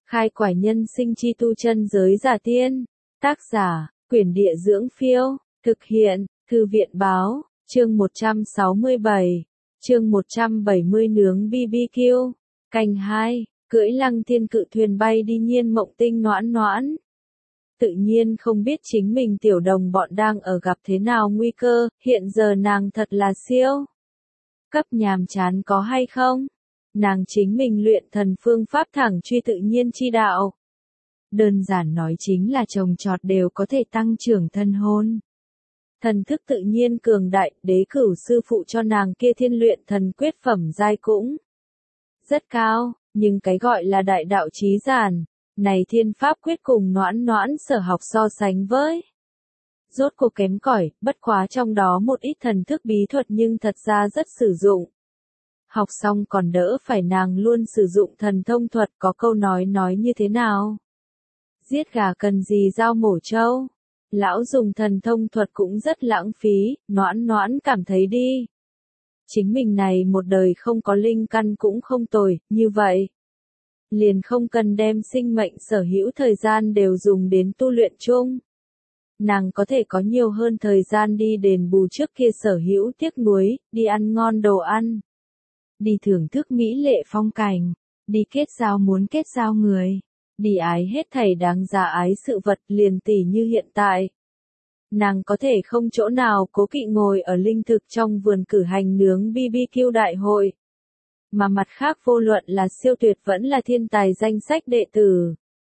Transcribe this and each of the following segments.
Khai quải nhân sinh chi tu chân giới giả tiên. Tác giả, Quyển Địa Dưỡng Phiêu. Thực hiện, Thư viện Báo. Chương 167. Chương 170 nướng BBQ. Canh 2. Cưỡi Lăng Thiên cự thuyền bay đi Nhiên Mộng Tinh noãn noãn. Tự nhiên không biết chính mình tiểu đồng bọn đang ở gặp thế nào nguy cơ, hiện giờ nàng thật là siêu cấp nhàm chán có hay không? Nàng chính mình luyện thần phương pháp thẳng truy tự nhiên chi đạo. Đơn giản nói chính là trồng trọt đều có thể tăng trưởng thân hồn. Thần thức tự nhiên cường đại, đế cửu sư phụ cho nàng kia thiên luyện thần quyết phẩm giai cũng rất cao, nhưng cái gọi là đại đạo chí giản, này thiên pháp quyết cùng noãn noãn sở học so sánh với. Rốt cuộc kém cỏi, bất quá trong đó một ít thần thức bí thuật nhưng thật ra rất sử dụng. Học xong còn đỡ phải nàng luôn sử dụng thần thông thuật, có câu nói như thế nào? Giết gà cần gì dao mổ trâu? Lão dùng thần thông thuật cũng rất lãng phí, noãn noãn cảm thấy đi. Chính mình này một đời không có linh căn cũng không tồi, như vậy. Liền không cần đem sinh mệnh sở hữu thời gian đều dùng đến tu luyện chung. Nàng có thể có nhiều hơn thời gian đi đền bù trước kia sở hữu tiếc nuối, đi ăn ngon đồ ăn. Đi thưởng thức mỹ lệ phong cảnh, đi kết giao muốn kết giao người, đi ái hết thảy đáng giá ái sự vật liền tỉ như hiện tại. Nàng có thể không chỗ nào cố kỵ ngồi ở linh thực trong vườn cử hành nướng BBQ đại hội. Mà mặt khác vô luận là siêu tuyệt vẫn là thiên tài danh sách đệ tử.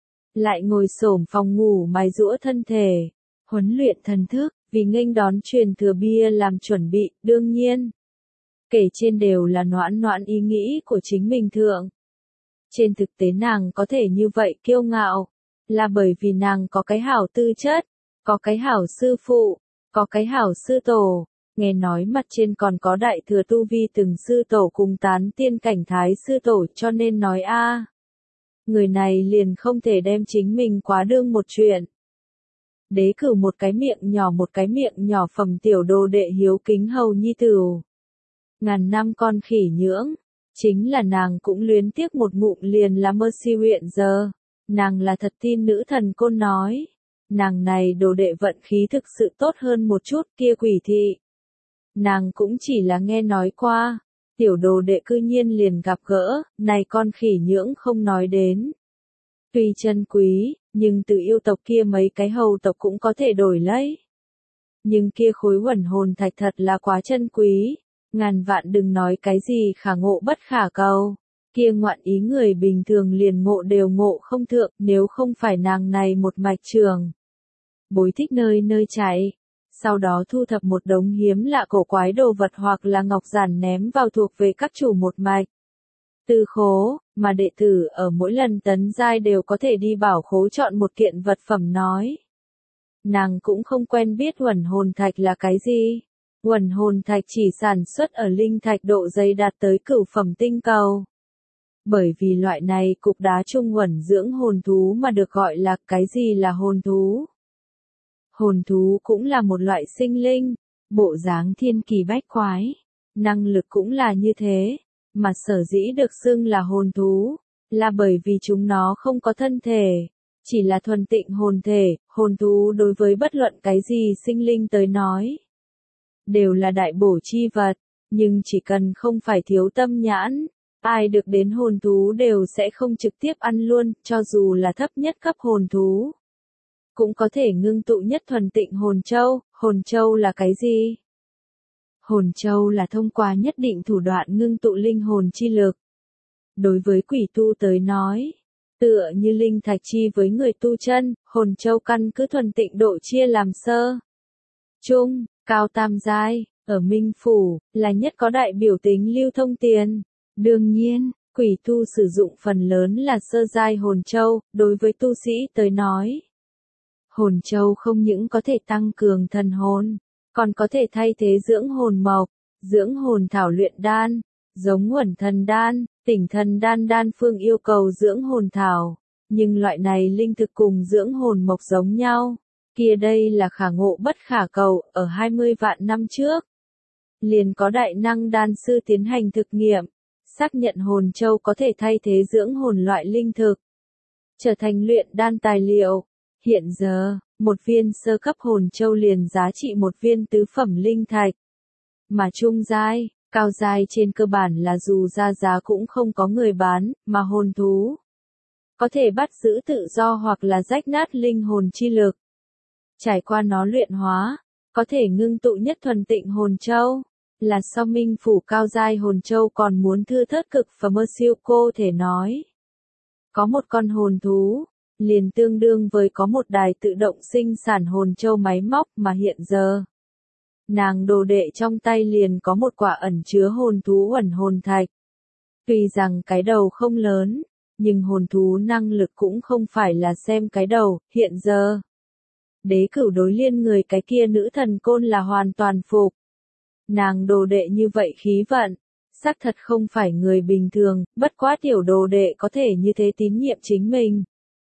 Lại ngồi xổm phòng ngủ mài giũa thân thể, huấn luyện thần thức, vì nghênh đón truyền thừa bia làm chuẩn bị, đương nhiên. Kể trên đều là noãn noãn ý nghĩ của chính mình thượng. Trên thực tế nàng có thể như vậy kiêu ngạo, là bởi vì nàng có cái hảo tư chất, có cái hảo sư phụ, có cái hảo sư tổ, nghe nói mặt trên còn có đại thừa tu vi từng sư tổ cùng tán tiên cảnh thái sư tổ cho nên nói người này liền không thể đem chính mình quá đương một chuyện. Đế cử một cái miệng nhỏ phẩm tiểu đồ đệ hiếu kính hầu nhi tửu. Ngàn năm con khỉ nhưỡng, chính là nàng cũng luyến tiếc một ngụm liền là Mercy huyện giờ. Nàng là thật tin nữ thần côn nói. Nàng này đồ đệ vận khí thực sự tốt hơn một chút kia quỷ thị. Nàng cũng chỉ là nghe nói qua. Tiểu đồ đệ cư nhiên liền gặp gỡ, này con khỉ nhưỡng không nói đến. Tuy chân quý, nhưng từ yêu tộc kia mấy cái hầu tộc cũng có thể đổi lấy. Nhưng kia khối huẩn hồn thạch thật là quá chân quý. Ngàn vạn đừng nói cái gì khả ngộ bất khả cầu. Kia ngoạn ý người bình thường liền ngộ đều ngộ không thượng, nếu không phải nàng này một mạch trường. Bối thích nơi nơi chạy. Sau đó thu thập một đống hiếm lạ cổ quái đồ vật hoặc là ngọc giản ném vào thuộc về các chủ một mạch. Tư khố, mà đệ tử ở mỗi lần tấn giai đều có thể đi bảo khố chọn một kiện vật phẩm nói. Nàng cũng không quen biết huẩn hồn thạch là cái gì. Huẩn hồn thạch chỉ sản xuất ở linh thạch độ dày đạt tới cửu phẩm tinh cầu. Bởi vì loại này cục đá trung huẩn dưỡng hồn thú mà được gọi là cái gì là hồn thú. Hồn thú cũng là một loại sinh linh, bộ dáng thiên kỳ bách quái, năng lực cũng là như thế, mà sở dĩ được xưng là hồn thú, là bởi vì chúng nó không có thân thể, chỉ là thuần tịnh hồn thể, hồn thú đối với bất luận cái gì sinh linh tới nói. Đều là đại bổ chi vật, nhưng chỉ cần không phải thiếu tâm nhãn, ai được đến hồn thú đều sẽ không trực tiếp ăn luôn, cho dù là thấp nhất cấp hồn thú. Cũng có thể ngưng tụ nhất thuần tịnh hồn châu là cái gì? Hồn châu là thông qua nhất định thủ đoạn ngưng tụ linh hồn chi lực. Đối với quỷ tu tới nói, tựa như linh thạch chi với người tu chân, hồn châu căn cứ thuần tịnh độ chia làm sơ, trung, cao tam giai, ở Minh Phủ, là nhất có đại biểu tính lưu thông tiền. Đương nhiên, quỷ tu sử dụng phần lớn là sơ giai hồn châu, đối với tu sĩ tới nói. Hồn châu không những có thể tăng cường thần hồn, còn có thể thay thế dưỡng hồn mộc, dưỡng hồn thảo luyện đan, giống huẩn thần đan, tỉnh thần đan phương yêu cầu dưỡng hồn thảo, nhưng loại này linh thực cùng dưỡng hồn mộc giống nhau, kia đây là khả ngộ bất khả cầu, ở 20 vạn năm trước. Liền có đại năng đan sư tiến hành thực nghiệm, xác nhận hồn châu có thể thay thế dưỡng hồn loại linh thực. trở thành luyện đan tài liệu. Hiện giờ, một viên sơ cấp hồn châu liền giá trị một viên tứ phẩm linh thạch. Mà trung giai, cao giai trên cơ bản là dù ra giá cũng không có người bán, mà hồn thú có thể bắt giữ tự do hoặc là rách nát linh hồn chi lực. Trải qua nó luyện hóa, có thể ngưng tụ nhất thuần tịnh hồn châu, là so minh phủ cao giai hồn châu còn muốn thưa thớt cực và mơ siêu cô thể nói. Có một con hồn thú, liền tương đương với có một đài tự động sinh sản hồn châu máy móc mà hiện giờ. Nàng đồ đệ trong tay liền có một quả ẩn chứa hồn thú ẩn hồn thạch. Tuy rằng cái đầu không lớn, nhưng hồn thú năng lực cũng không phải là xem cái đầu, hiện giờ. Đế Cửu đối liên người cái kia nữ thần côn là hoàn toàn phục. Nàng đồ đệ như vậy khí vận, xác thật không phải người bình thường, bất quá tiểu đồ đệ có thể như thế tín nhiệm chính mình.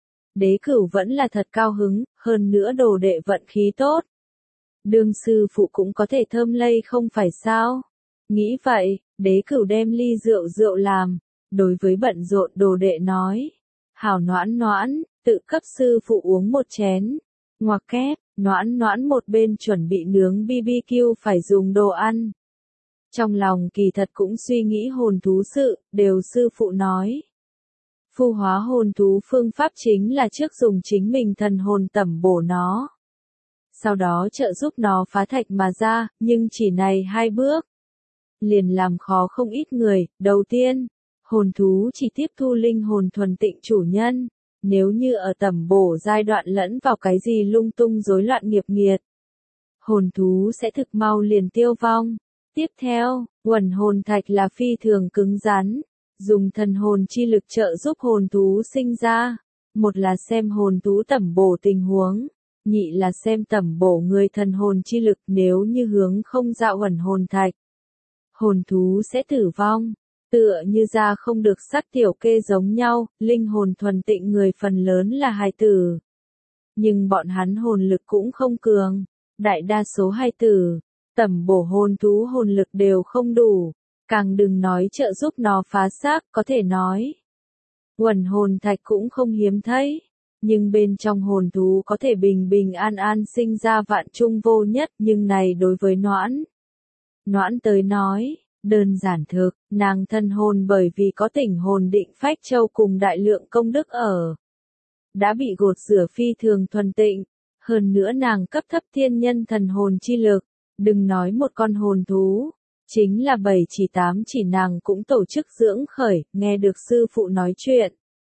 Đế Cửu vẫn là thật cao hứng, hơn nữa đồ đệ vận khí tốt. Đương sư phụ cũng có thể thơm lây không phải sao? Nghĩ vậy, Đế Cửu đem ly rượu làm, đối với bận rộn đồ đệ nói. Hảo Noãn Noãn, tự cấp sư phụ uống một chén. Ngoặc kép, Noãn một bên chuẩn bị nướng BBQ phải dùng đồ ăn. Trong lòng kỳ thật cũng suy nghĩ hồn thú sự, đều sư phụ nói. Phu hóa hồn thú phương pháp chính là trước dùng chính mình thần hồn tẩm bổ nó. Sau đó trợ giúp nó phá thạch mà ra, nhưng chỉ này 2 bước. Liền làm khó không ít người, đầu tiên, hồn thú chỉ tiếp thu linh hồn thuần tịnh chủ nhân. Nếu như ở tẩm bổ giai đoạn lẫn vào cái gì lung tung rối loạn nghiệp nghiệt, hồn thú sẽ thực mau liền tiêu vong. Tiếp theo, quần hồn thạch là phi thường cứng rắn, dùng thần hồn chi lực trợ giúp hồn thú sinh ra. Một là xem hồn thú tẩm bổ tình huống, nhị là xem tẩm bổ người thần hồn chi lực, nếu như hướng không dạo quần hồn thạch, hồn thú sẽ tử vong. Tựa như da không được sắc tiểu kê giống nhau, linh hồn thuần tịnh người phần lớn là hài tử. Nhưng bọn hắn hồn lực cũng không cường, đại đa số hài tử, tẩm bổ hồn thú hồn lực đều không đủ, càng đừng nói trợ giúp nó phá xác, có thể nói. Quần hồn thạch cũng không hiếm thấy, nhưng bên trong hồn thú có thể bình an sinh ra vạn trung vô nhất, nhưng này đối với Noãn tới nói. Đơn giản thực, nàng thân hồn bởi vì có tỉnh hồn định phách châu cùng đại lượng công đức ở. Đã bị gột rửa phi thường thuần tịnh, hơn nữa nàng cấp thấp thiên nhân thần hồn chi lực, đừng nói một con hồn thú, chính là 7 chỉ 8 chỉ nàng cũng tổ chức dưỡng khởi, nghe được sư phụ nói chuyện.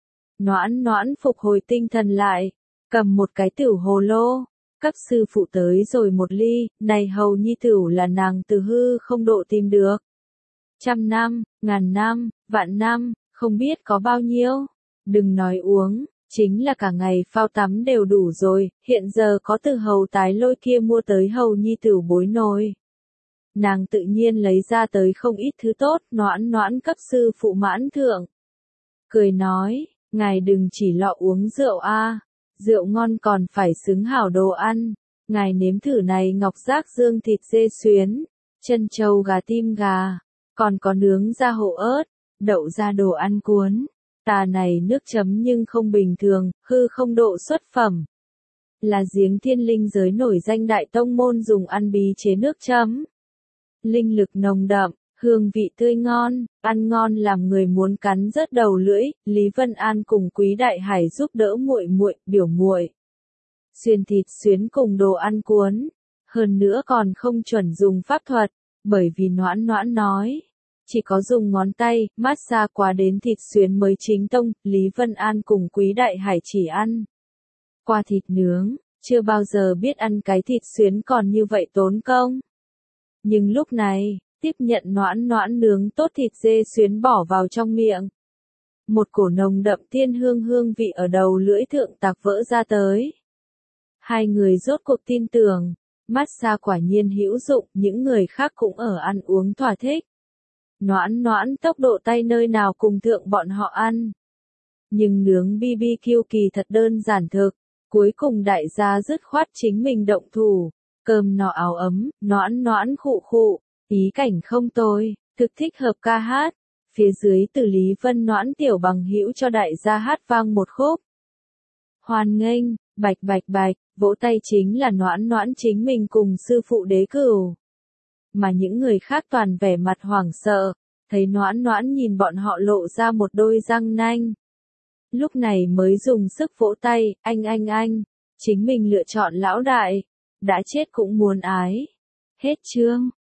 Noãn phục hồi tinh thần lại, cầm một cái tửu hồ lô, cấp sư phụ tới rồi một ly, này hầu nhi tửu là nàng từ hư không độ tìm được. 100 năm, ngàn năm, vạn năm, không biết có bao nhiêu. Đừng nói uống, chính là cả ngày phao tắm đều đủ rồi, hiện giờ có từ hầu tái lôi kia mua tới hầu nhi tửu bối nồi. Nàng tự nhiên lấy ra tới không ít thứ tốt, Noãn cấp sư phụ mãn thượng. Cười nói, ngài đừng chỉ lọ uống rượu a, rượu ngon còn phải xứng hảo đồ ăn. Ngài nếm thử này ngọc giác dương thịt dê xuyến, chân trâu gà tim gà. Còn có nướng da hổ ớt, đậu ra đồ ăn cuốn. Tà này nước chấm nhưng không bình thường, hư không độ xuất phẩm. Là giếng thiên linh giới nổi danh đại tông môn dùng ăn bí chế nước chấm. Linh lực nồng đậm, hương vị tươi ngon, ăn ngon làm người muốn cắn rớt đầu lưỡi. Lý Vân An cùng Quý Đại Hải giúp đỡ biểu muội. Xuyên thịt xuyến cùng đồ ăn cuốn. Hơn nữa còn không chuẩn dùng pháp thuật. Bởi vì Noãn nói, chỉ có dùng ngón tay, massage qua đến thịt xuyến mới chính tông, Lý Vân An cùng Quý Đại Hải chỉ ăn qua thịt nướng, chưa bao giờ biết ăn cái thịt xuyến còn như vậy tốn công. Nhưng lúc này, tiếp nhận Noãn nướng tốt thịt dê xuyến bỏ vào trong miệng. Một cổ nồng đậm tiên hương vị ở đầu lưỡi thượng tạc vỡ ra tới. Hai người rốt cuộc tin tưởng. Massage quả nhiên hữu dụng, những người khác cũng ở ăn uống thỏa thích. Noãn tốc độ tay nơi nào cùng thượng bọn họ ăn. Nhưng nướng BBQ kỳ thật đơn giản thực, cuối cùng đại gia dứt khoát chính mình động thủ, cơm no áo ấm, Noãn khụ, ý cảnh không tồi, thực thích hợp ca hát. Phía dưới từ Lý Vân Noãn tiểu bằng hữu cho đại gia hát vang một khúc. Hoan nghênh, bạch bạch bạch, vỗ tay chính là Noãn Noãn chính mình cùng sư phụ Đế Cửu. Mà những người khác toàn vẻ mặt hoảng sợ, thấy Noãn Noãn nhìn bọn họ lộ ra một đôi răng nanh. Lúc này mới dùng sức vỗ tay, anh, chính mình lựa chọn lão đại, đã chết cũng muốn ái. Hết chương.